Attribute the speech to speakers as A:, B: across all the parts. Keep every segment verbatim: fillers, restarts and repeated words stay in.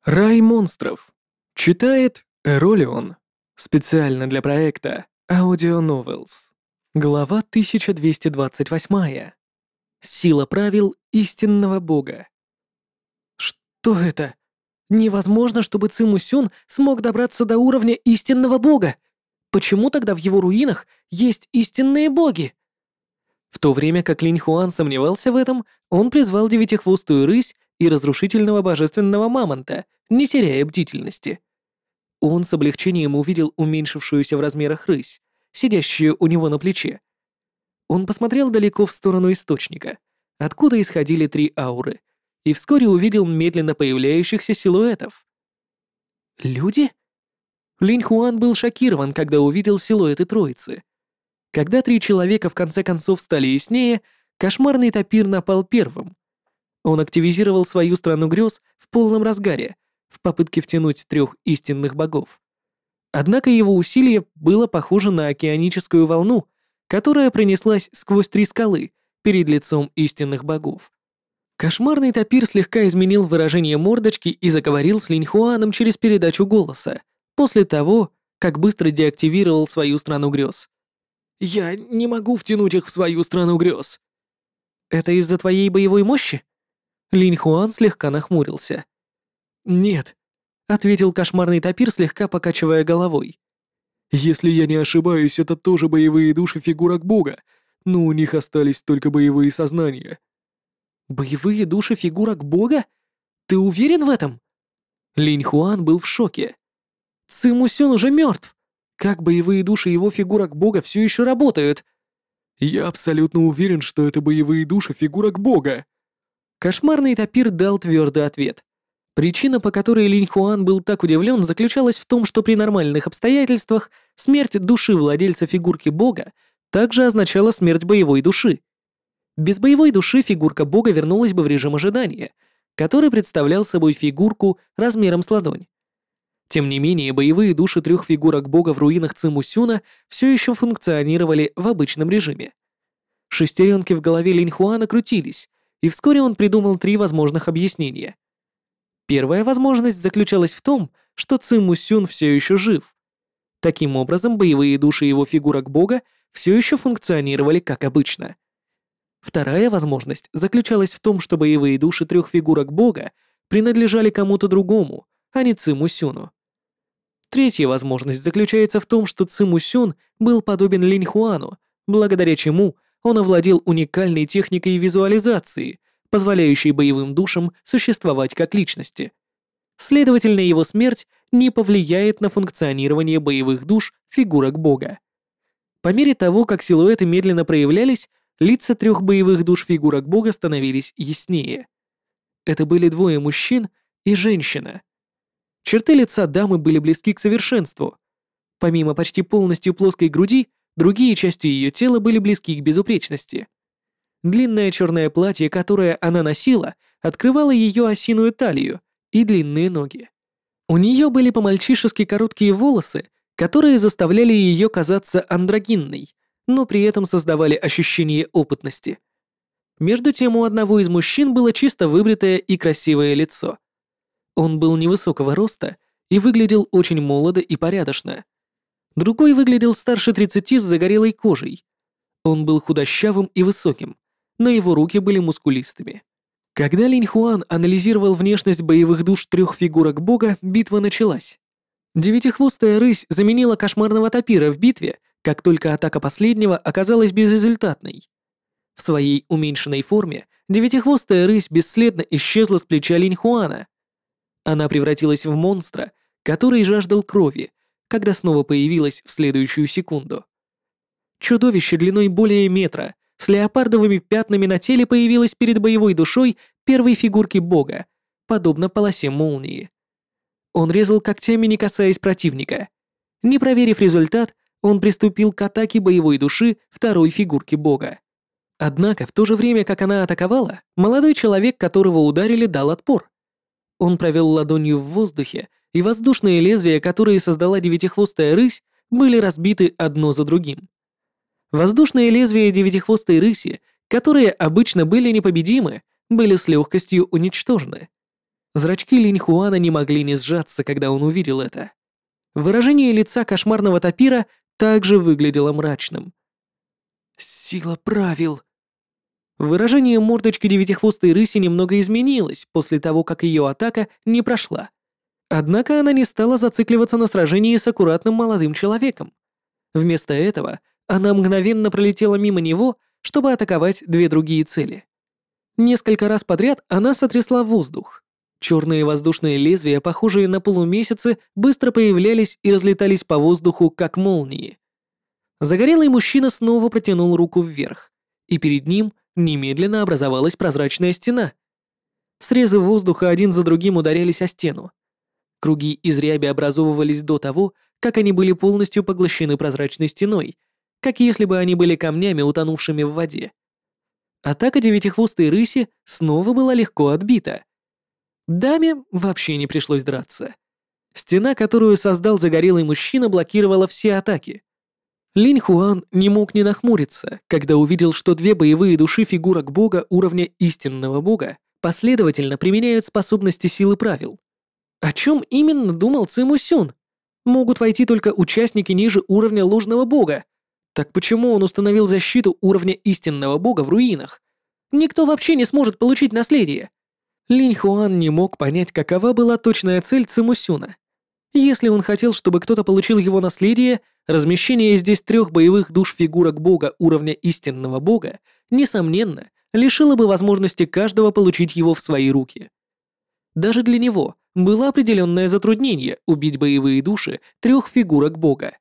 A: Рай монстров. Читает Эролион. Специально для проекта Audio Novels. Глава тысяча двести двадцать восемь. Сила правил истинного бога. Что это? Невозможно, чтобы Циму Сюн смог добраться до уровня истинного бога. Почему тогда в его руинах есть истинные боги? В то время как Линь Хуан сомневался в этом, он призвал девятихвостую рысь и разрушительного божественного мамонта, не теряя бдительности. Он с облегчением увидел уменьшившуюся в размерах рысь, сидящую у него на плече. Он посмотрел далеко в сторону источника, откуда исходили три ауры, и вскоре увидел медленно появляющихся силуэтов. Люди? Линь Хуан был шокирован, когда увидел силуэты троицы. Когда три человека в конце концов стали яснее, кошмарный тапир напал первым. Он активизировал свою страну грез в полном разгаре, в попытке втянуть трех истинных богов. Однако его усилие было похоже на океаническую волну, которая пронеслась сквозь три скалы перед лицом истинных богов. Кошмарный тапир слегка изменил выражение мордочки и заговорил с Линь Хуаном через передачу голоса, после того, как быстро деактивировал свою страну грез. «Я не могу втянуть их в свою страну грез». «Это из-за твоей боевой мощи?» Линь Хуан слегка нахмурился. «Нет», — ответил кошмарный тапир, слегка покачивая головой. «Если я не ошибаюсь, это тоже боевые души фигурок бога, но у них остались только боевые сознания». «Боевые души фигурок бога? Ты уверен в этом?» Линь Хуан был в шоке. Циму Сюн уже мертв. Как боевые души его фигурок бога все еще работают? «Я абсолютно уверен, что это боевые души фигурок бога». Кошмарный тапир дал твердый ответ. Причина, по которой Линь Хуан был так удивлен, заключалась в том, что при нормальных обстоятельствах смерть души владельца фигурки бога также означала смерть боевой души. Без боевой души фигурка бога вернулась бы в режим ожидания, который представлял собой фигурку размером с ладонь. Тем не менее, боевые души трех фигурок бога в руинах Циму Сюна все еще функционировали в обычном режиме. Шестеренки в голове Линь Хуана крутились, и вскоре он придумал три возможных объяснения. Первая возможность заключалась в том, что Циму Сюн все еще жив. Таким образом, боевые души его фигурок бога все еще функционировали как обычно. Вторая возможность заключалась в том, что боевые души трех фигурок бога принадлежали кому-то другому, а не Циму Сюну. Третья возможность заключается в том, что Циму Сюн был подобен Линь Хуану, благодаря чему он овладел уникальной техникой визуализации, позволяющей боевым душам существовать как личности. Следовательно, его смерть не повлияет на функционирование боевых душ фигурок бога. По мере того, как силуэты медленно проявлялись, лица трех боевых душ фигурок бога становились яснее. Это были двое мужчин и женщина. Черты лица дамы были близки к совершенству. Помимо почти полностью плоской груди, другие части ее тела были близки к безупречности. Длинное черное платье, которое она носила, открывало ее осиную талию и длинные ноги. У нее были по-мальчишески короткие волосы, которые заставляли ее казаться андрогинной, но при этом создавали ощущение опытности. Между тем у одного из мужчин было чисто выбритое и красивое лицо. Он был невысокого роста и выглядел очень молодо и порядочно. Другой выглядел старше тридцати с загорелой кожей. Он был худощавым и высоким, но его руки были мускулистыми. Когда Линь Хуан анализировал внешность боевых душ трех фигурок бога, битва началась. Девятихвостая рысь заменила кошмарного тапира в битве, как только атака последнего оказалась безрезультатной. В своей уменьшенной форме девятихвостая рысь бесследно исчезла с плеча Линь Хуана. Она превратилась в монстра, который жаждал крови, когда снова появилась в следующую секунду. Чудовище длиной более метра, с леопардовыми пятнами на теле появилось перед боевой душой первой фигурки бога, подобно полосе молнии. Он резал когтями, не касаясь противника. Не проверив результат, он приступил к атаке боевой души второй фигурки бога. Однако, в то же время, как она атаковала, молодой человек, которого ударили, дал отпор. Он провел ладонью в воздухе, и воздушные лезвия, которые создала девятихвостая рысь, были разбиты одно за другим. Воздушные лезвия девятихвостой рыси, которые обычно были непобедимы, были с легкостью уничтожены. Зрачки Линь Хуана не могли не сжаться, когда он увидел это. Выражение лица кошмарного тапира также выглядело мрачным. «Сила правил». Выражение мордочки девятихвостой рыси немного изменилось после того, как ее атака не прошла. Однако она не стала зацикливаться на сражении с аккуратным молодым человеком. Вместо этого она мгновенно пролетела мимо него, чтобы атаковать две другие цели. Несколько раз подряд она сотрясла воздух. Черные воздушные лезвия, похожие на полумесяцы, быстро появлялись и разлетались по воздуху, как молнии. Загорелый мужчина снова протянул руку вверх, и перед ним немедленно образовалась прозрачная стена. Срезы воздуха один за другим ударялись о стену. Круги из ряби образовывались до того, как они были полностью поглощены прозрачной стеной, как если бы они были камнями, утонувшими в воде. Атака девятихвостой рыси снова была легко отбита. Даме вообще не пришлось драться. Стена, которую создал загорелый мужчина, блокировала все атаки. Линь Хуан не мог не нахмуриться, когда увидел, что две боевые души фигурок бога уровня истинного бога последовательно применяют способности силы правил. О чем именно думал Циму Сюн? Могут войти только участники ниже уровня ложного бога. Так почему он установил защиту уровня истинного бога в руинах? Никто вообще не сможет получить наследие. Линь Хуан не мог понять, какова была точная цель Циму Сюна. Если он хотел, чтобы кто-то получил его наследие, размещение здесь трех боевых душ фигурок бога уровня истинного бога, несомненно, лишило бы возможности каждого получить его в свои руки. Даже для него было определенное затруднение убить боевые души трех фигурок бога.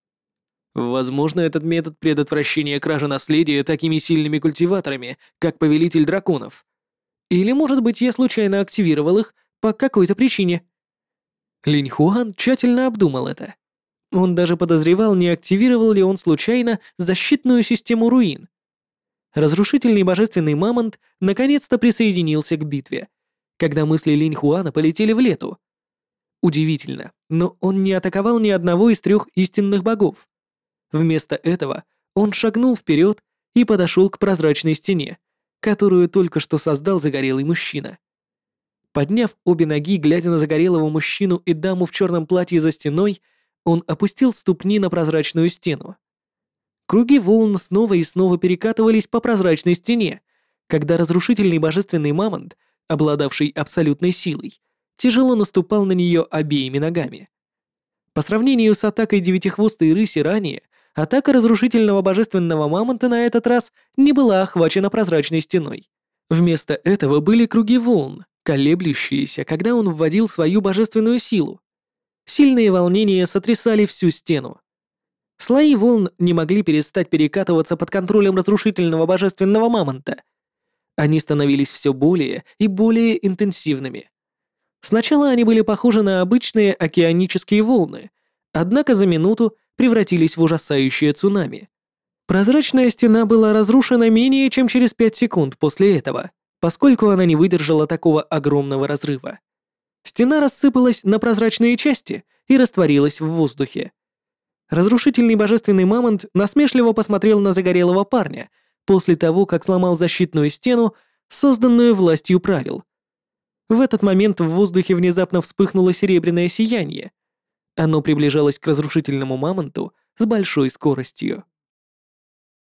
A: Возможно, этот метод предотвращения кражи наследия такими сильными культиваторами, как Повелитель Драконов. Или, может быть, я случайно активировал их по какой-то причине. Линь Хуан тщательно обдумал это. Он даже подозревал, не активировал ли он случайно защитную систему руин. Разрушительный божественный мамонт наконец-то присоединился к битве, когда мысли Линь Хуана полетели в лету. Удивительно, но он не атаковал ни одного из трех истинных богов. Вместо этого он шагнул вперед и подошел к прозрачной стене, которую только что создал загорелый мужчина. Подняв обе ноги, глядя на загорелого мужчину и даму в черном платье за стеной, он опустил ступни на прозрачную стену. Круги волн снова и снова перекатывались по прозрачной стене, когда разрушительный божественный мамонт, обладавший абсолютной силой, тяжело наступал на нее обеими ногами. По сравнению с атакой девятихвостой рыси ранее, атака разрушительного божественного мамонта на этот раз не была охвачена прозрачной стеной. Вместо этого были круги волн, колеблющиеся, когда он вводил свою божественную силу. Сильные волнения сотрясали всю стену. Слои волн не могли перестать перекатываться под контролем разрушительного божественного мамонта. Они становились все более и более интенсивными. Сначала они были похожи на обычные океанические волны, однако за минуту превратились в ужасающее цунами. Прозрачная стена была разрушена менее чем через пять секунд после этого, поскольку она не выдержала такого огромного разрыва. Стена рассыпалась на прозрачные части и растворилась в воздухе. Разрушительный божественный мамонт насмешливо посмотрел на загорелого парня после того, как сломал защитную стену, созданную властью правил. В этот момент в воздухе внезапно вспыхнуло серебряное сияние. Оно приближалось к разрушительному мамонту с большой скоростью.